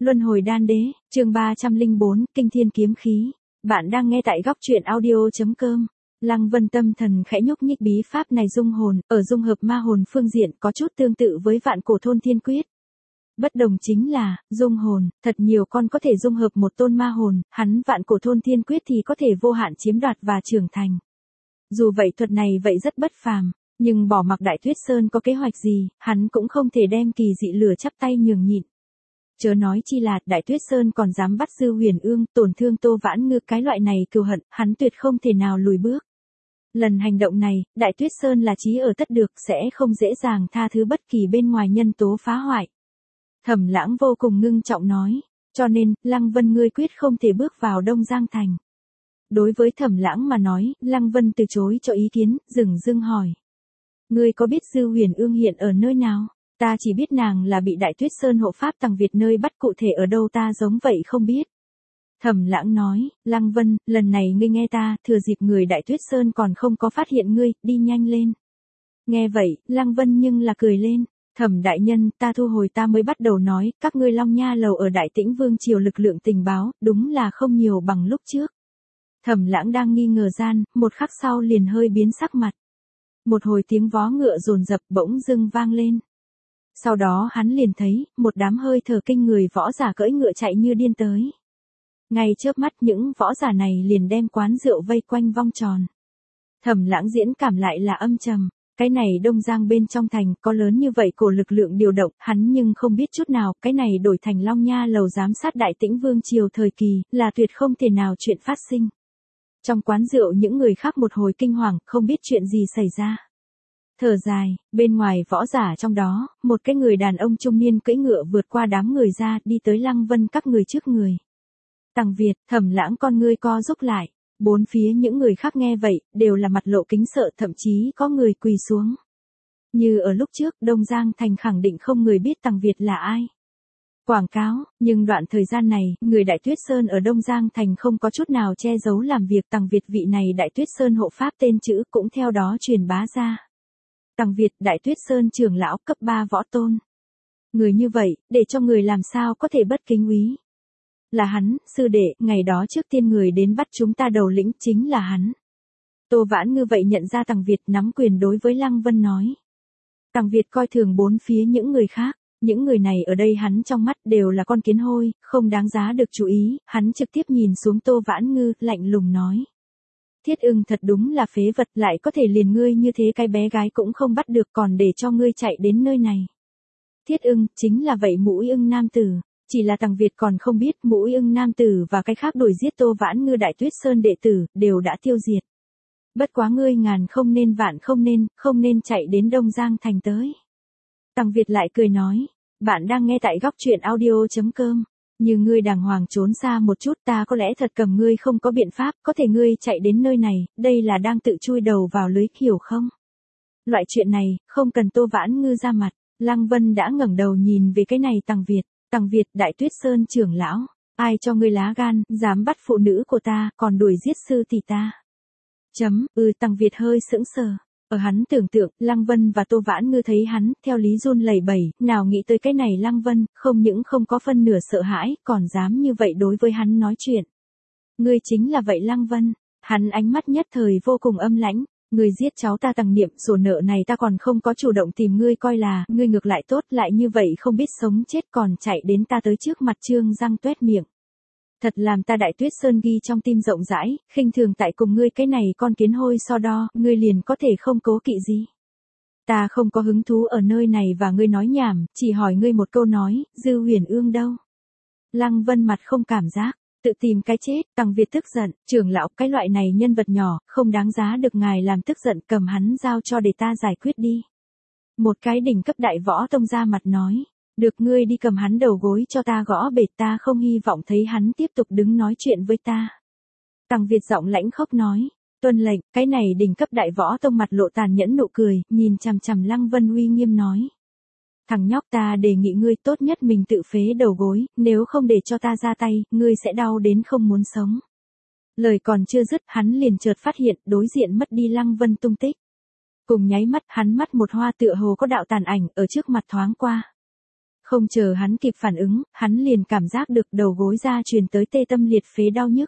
Luân hồi đan đế, chương 304, Kinh Thiên Kiếm Khí. Bạn đang nghe tại góc truyện audio.com. Lăng Vân tâm thần khẽ nhúc nhích, bí pháp này dung hồn, ở dung hợp ma hồn phương diện có chút tương tự với vạn cổ thôn thiên quyết. Bất đồng chính là, dung hồn, thật nhiều con có thể dung hợp một tôn ma hồn, hắn vạn cổ thôn thiên quyết thì có thể vô hạn chiếm đoạt và trưởng thành. Dù vậy thuật này vậy rất bất phàm, nhưng bỏ mặc Đại Tuyết Sơn có kế hoạch gì, hắn cũng không thể đem kỳ dị lửa chắp tay nhường nhịn. Chớ nói chi là Đại Tuyết Sơn còn dám bắt Dư Huyền Ương, tổn thương Tô Vãn Ngư, cái loại này cừu hận, hắn tuyệt không thể nào lùi bước. Lần hành động này, Đại Tuyết Sơn là chí ở tất được, sẽ không dễ dàng tha thứ bất kỳ bên ngoài nhân tố phá hoại. Thẩm Lãng vô cùng ngưng trọng nói, cho nên, Lăng Vân ngươi quyết không thể bước vào Đông Giang Thành. Đối với Thẩm Lãng mà nói, Lăng Vân từ chối cho ý kiến, dửng hỏi. Ngươi có biết Dư Huyền Ương hiện ở nơi nào? Ta chỉ biết nàng là bị Đại Tuyết Sơn hộ pháp Tằng Việt nơi bắt, cụ thể ở đâu ta giống vậy không biết. Thẩm Lãng nói, Lăng Vân, lần này ngươi nghe ta, thừa dịp người Đại Tuyết Sơn còn không có phát hiện ngươi, đi nhanh lên. Nghe vậy, Lăng Vân nhưng là cười lên. Thẩm đại nhân, ta thu hồi ta mới bắt đầu nói, các ngươi Long Nha lầu ở Đại Tĩnh Vương triều lực lượng tình báo, đúng là không nhiều bằng lúc trước. Thẩm Lãng đang nghi ngờ gian, một khắc sau liền hơi biến sắc mặt. Một hồi tiếng vó ngựa dồn dập bỗng dưng vang lên. Sau đó hắn liền thấy, một đám hơi thở kinh người võ giả cưỡi ngựa chạy như điên tới. Ngay chớp mắt những võ giả này liền đem quán rượu vây quanh vòng tròn. Thẩm Lãng diễn cảm lại là âm trầm, cái này Đông Giang bên trong thành có lớn như vậy cổ lực lượng điều động, hắn nhưng không biết chút nào, cái này đổi thành Long Nha lầu giám sát Đại Tĩnh Vương triều thời kỳ, là tuyệt không thể nào chuyện phát sinh. Trong quán rượu những người khác một hồi kinh hoàng, không biết chuyện gì xảy ra. Thở dài, bên ngoài võ giả trong đó, một cái người đàn ông trung niên cưỡi ngựa vượt qua đám người ra, đi tới Lăng Vân các người trước người. Tằng Việt, Thẩm Lãng con ngươi co rúm lại, bốn phía những người khác nghe vậy, đều là mặt lộ kính sợ, thậm chí có người quỳ xuống. Như ở lúc trước, Đông Giang Thành khẳng định không người biết Tằng Việt là ai. Quảng cáo, nhưng đoạn thời gian này, người Đại Tuyết Sơn ở Đông Giang Thành không có chút nào che giấu làm việc, Tằng Việt vị này Đại Tuyết Sơn hộ pháp tên chữ cũng theo đó truyền bá ra. Tằng Việt, Đại Tuyết Sơn trưởng lão cấp 3 võ tôn. Người như vậy, để cho người làm sao có thể bất kính úy. Là hắn, sư đệ, ngày đó trước tiên người đến bắt chúng ta đầu lĩnh chính là hắn. Tô Vãn Ngư vậy nhận ra Tằng Việt, nắm quyền đối với Lăng Vân nói. Tằng Việt coi thường bốn phía những người khác, những người này ở đây hắn trong mắt đều là con kiến hôi, không đáng giá được chú ý, hắn trực tiếp nhìn xuống Tô Vãn Ngư, lạnh lùng nói. Thiết Ưng thật đúng là phế vật, lại có thể liền ngươi như thế cái bé gái cũng không bắt được, còn để cho ngươi chạy đến nơi này. Thiết Ưng, chính là vậy Mũi Ưng nam tử, chỉ là Tằng Việt còn không biết Mũi Ưng nam tử và cái khác đuổi giết Tô Vãn Ngư Đại Tuyết Sơn đệ tử, đều đã tiêu diệt. Bất quá ngươi ngàn không nên vạn không nên chạy đến Đông Giang Thành tới. Tằng Việt lại cười nói, bạn đang nghe tại góc truyện audio.com. Như ngươi đàng hoàng trốn xa một chút, ta có lẽ thật cầm ngươi không có biện pháp, có thể ngươi chạy đến nơi này, đây là đang tự chui đầu vào lưới, hiểu không? Loại chuyện này, không cần Tô Vãn Ngư ra mặt, Lăng Vân đã ngẩng đầu nhìn về cái này Tằng Việt, Đại Tuyết Sơn trưởng lão, ai cho ngươi lá gan, dám bắt phụ nữ của ta, còn đuổi giết sư tỷ ta. Tằng Việt hơi sững sờ. Ở hắn tưởng tượng, Lăng Vân và Tô Vãn Ngư thấy hắn, theo lý run lẩy bẩy, nào nghĩ tới cái này Lăng Vân, không những không có phân nửa sợ hãi, còn dám như vậy đối với hắn nói chuyện. Ngươi chính là vậy Lăng Vân, hắn ánh mắt nhất thời vô cùng âm lãnh, ngươi giết cháu ta Tằng Niệm, sổ nợ này ta còn không có chủ động tìm ngươi coi là, ngươi ngược lại tốt, lại như vậy không biết sống chết còn chạy đến ta tới trước mặt trương răng tuét miệng. Thật làm ta Đại Tuyết Sơn ghi trong tim rộng rãi, khinh thường tại cùng ngươi cái này con kiến hôi so đo, ngươi liền có thể không cố kỵ gì. Ta không có hứng thú ở nơi này và ngươi nói nhảm, chỉ hỏi ngươi một câu nói, Dư Huyền Ương đâu? Lăng Vân mặt không cảm giác, tự tìm cái chết, Tằng Việt tức giận, trưởng lão, cái loại này nhân vật nhỏ, không đáng giá được ngài làm tức giận, cầm hắn giao cho để ta giải quyết đi. Một cái đỉnh cấp đại võ tông ra mặt nói. Được, ngươi đi cầm hắn đầu gối cho ta gõ bệt, ta không hy vọng thấy hắn tiếp tục đứng nói chuyện với ta. Tằng Việt giọng lãnh khốc nói, tuân lệnh, cái này đỉnh cấp đại võ tông mặt lộ tàn nhẫn nụ cười, nhìn chằm chằm Lăng Vân uy nghiêm nói. Thằng nhóc, ta đề nghị ngươi tốt nhất mình tự phế đầu gối, nếu không để cho ta ra tay, ngươi sẽ đau đến không muốn sống. Lời còn chưa dứt, hắn liền chợt phát hiện, đối diện mất đi Lăng Vân tung tích. Cùng nháy mắt, hắn mắt một hoa tựa hồ có đạo tàn ảnh, ở trước mặt thoáng qua. Không chờ hắn kịp phản ứng, hắn liền cảm giác được đầu gối ra truyền tới tê tâm liệt phế đau nhức.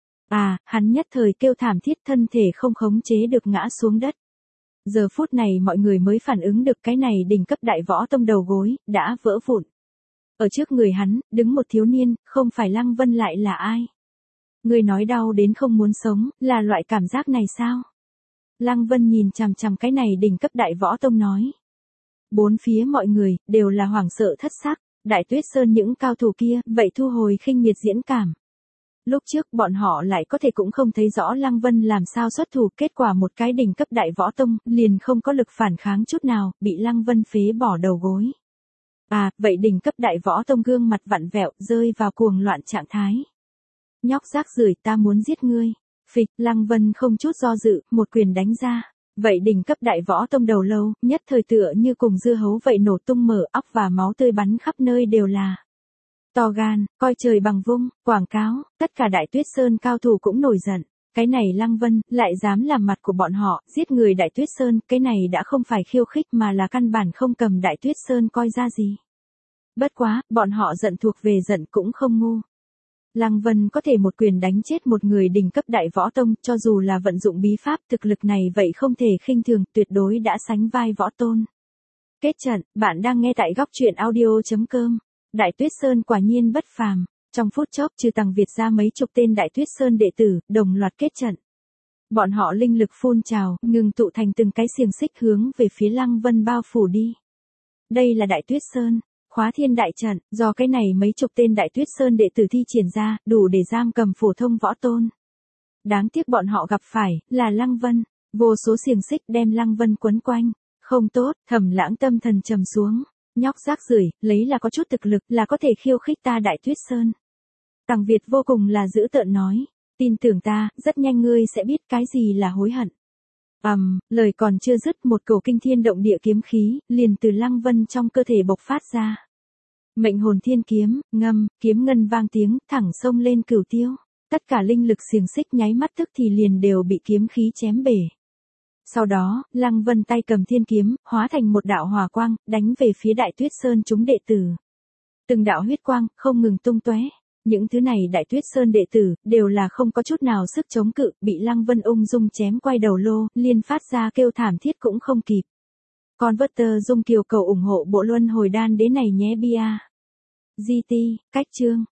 Hắn nhất thời kêu thảm thiết, thân thể không khống chế được ngã xuống đất. Giờ phút này mọi người mới phản ứng được cái này đỉnh cấp đại võ tông đầu gối, đã vỡ vụn. Ở trước người hắn, đứng một thiếu niên, không phải Lăng Vân lại là ai? Người nói đau đến không muốn sống, là loại cảm giác này sao? Lăng Vân nhìn chằm chằm cái này đỉnh cấp đại võ tông nói. Bốn phía mọi người, đều là hoảng sợ thất sắc, Đại Tuyết Sơn những cao thủ kia, vậy thu hồi khinh miệt diễn cảm. Lúc trước bọn họ lại có thể cũng không thấy rõ Lăng Vân làm sao xuất thủ, kết quả một cái đỉnh cấp đại võ tông, liền không có lực phản kháng chút nào, bị Lăng Vân phế bỏ đầu gối. Vậy đỉnh cấp đại võ tông gương mặt vặn vẹo, rơi vào cuồng loạn trạng thái. Nhóc rác rưởi, ta muốn giết ngươi. Phịch, Lăng Vân không chút do dự, một quyền đánh ra. Vậy đỉnh cấp đại võ tông đầu lâu, nhất thời tựa như cùng dưa hấu vậy nổ tung mở, óc và máu tươi bắn khắp nơi đều là. To gan, coi trời bằng vung, quảng cáo, tất cả Đại Tuyết Sơn cao thủ cũng nổi giận. Cái này Lăng Vân, lại dám làm mặt của bọn họ, giết người Đại Tuyết Sơn, cái này đã không phải khiêu khích mà là căn bản không cầm Đại Tuyết Sơn coi ra gì. Bất quá, bọn họ giận thuộc về giận cũng không ngu. Lăng Vân có thể một quyền đánh chết một người đỉnh cấp đại võ tông, cho dù là vận dụng bí pháp, thực lực này vậy không thể khinh thường, tuyệt đối đã sánh vai võ tôn. Kết trận, bạn đang nghe tại góc truyện audio.com. Đại Tuyết Sơn quả nhiên bất phàm. Trong phút chốc, trừ Tằng Việt ra mấy chục tên Đại Tuyết Sơn đệ tử, đồng loạt kết trận. Bọn họ linh lực phun trào, ngừng tụ thành từng cái xiềng xích hướng về phía Lăng Vân bao phủ đi. Đây là Đại Tuyết Sơn, Khóa Thiên đại trận, do cái này mấy chục tên Đại Tuyết Sơn đệ tử thi triển ra, đủ để giam cầm phổ thông võ tôn. Đáng tiếc bọn họ gặp phải, là Lăng Vân. Vô số xiềng xích đem Lăng Vân quấn quanh. Không tốt, Thẩm Lãng tâm thần trầm xuống. Nhóc rác rưởi, lấy là có chút thực lực, là có thể khiêu khích ta Đại Tuyết Sơn. Tằng Việt vô cùng là dữ tợn nói. Tin tưởng ta, rất nhanh ngươi sẽ biết cái gì là hối hận. Lời còn chưa dứt, một cổ kinh thiên động địa kiếm khí, liền từ Lăng Vân trong cơ thể bộc phát ra. Mệnh hồn thiên kiếm, ngâm, kiếm ngân vang tiếng, thẳng xông lên cửu tiêu. Tất cả linh lực xiềng xích nháy mắt tức thì liền đều bị kiếm khí chém bể. Sau đó, Lăng Vân tay cầm thiên kiếm, hóa thành một đạo hỏa quang, đánh về phía Đại Tuyết Sơn chúng đệ tử. Từng đạo huyết quang, không ngừng tung tóe. Những thứ này Đại Tuyết Sơn đệ tử, đều là không có chút nào sức chống cự, bị Lăng Vân ung dung chém quay đầu lô, liên phát ra kêu thảm thiết cũng không kịp. Converter Dung Kiều cầu ủng hộ bộ luân hồi đan đế này nhé bia. GT, cách chương.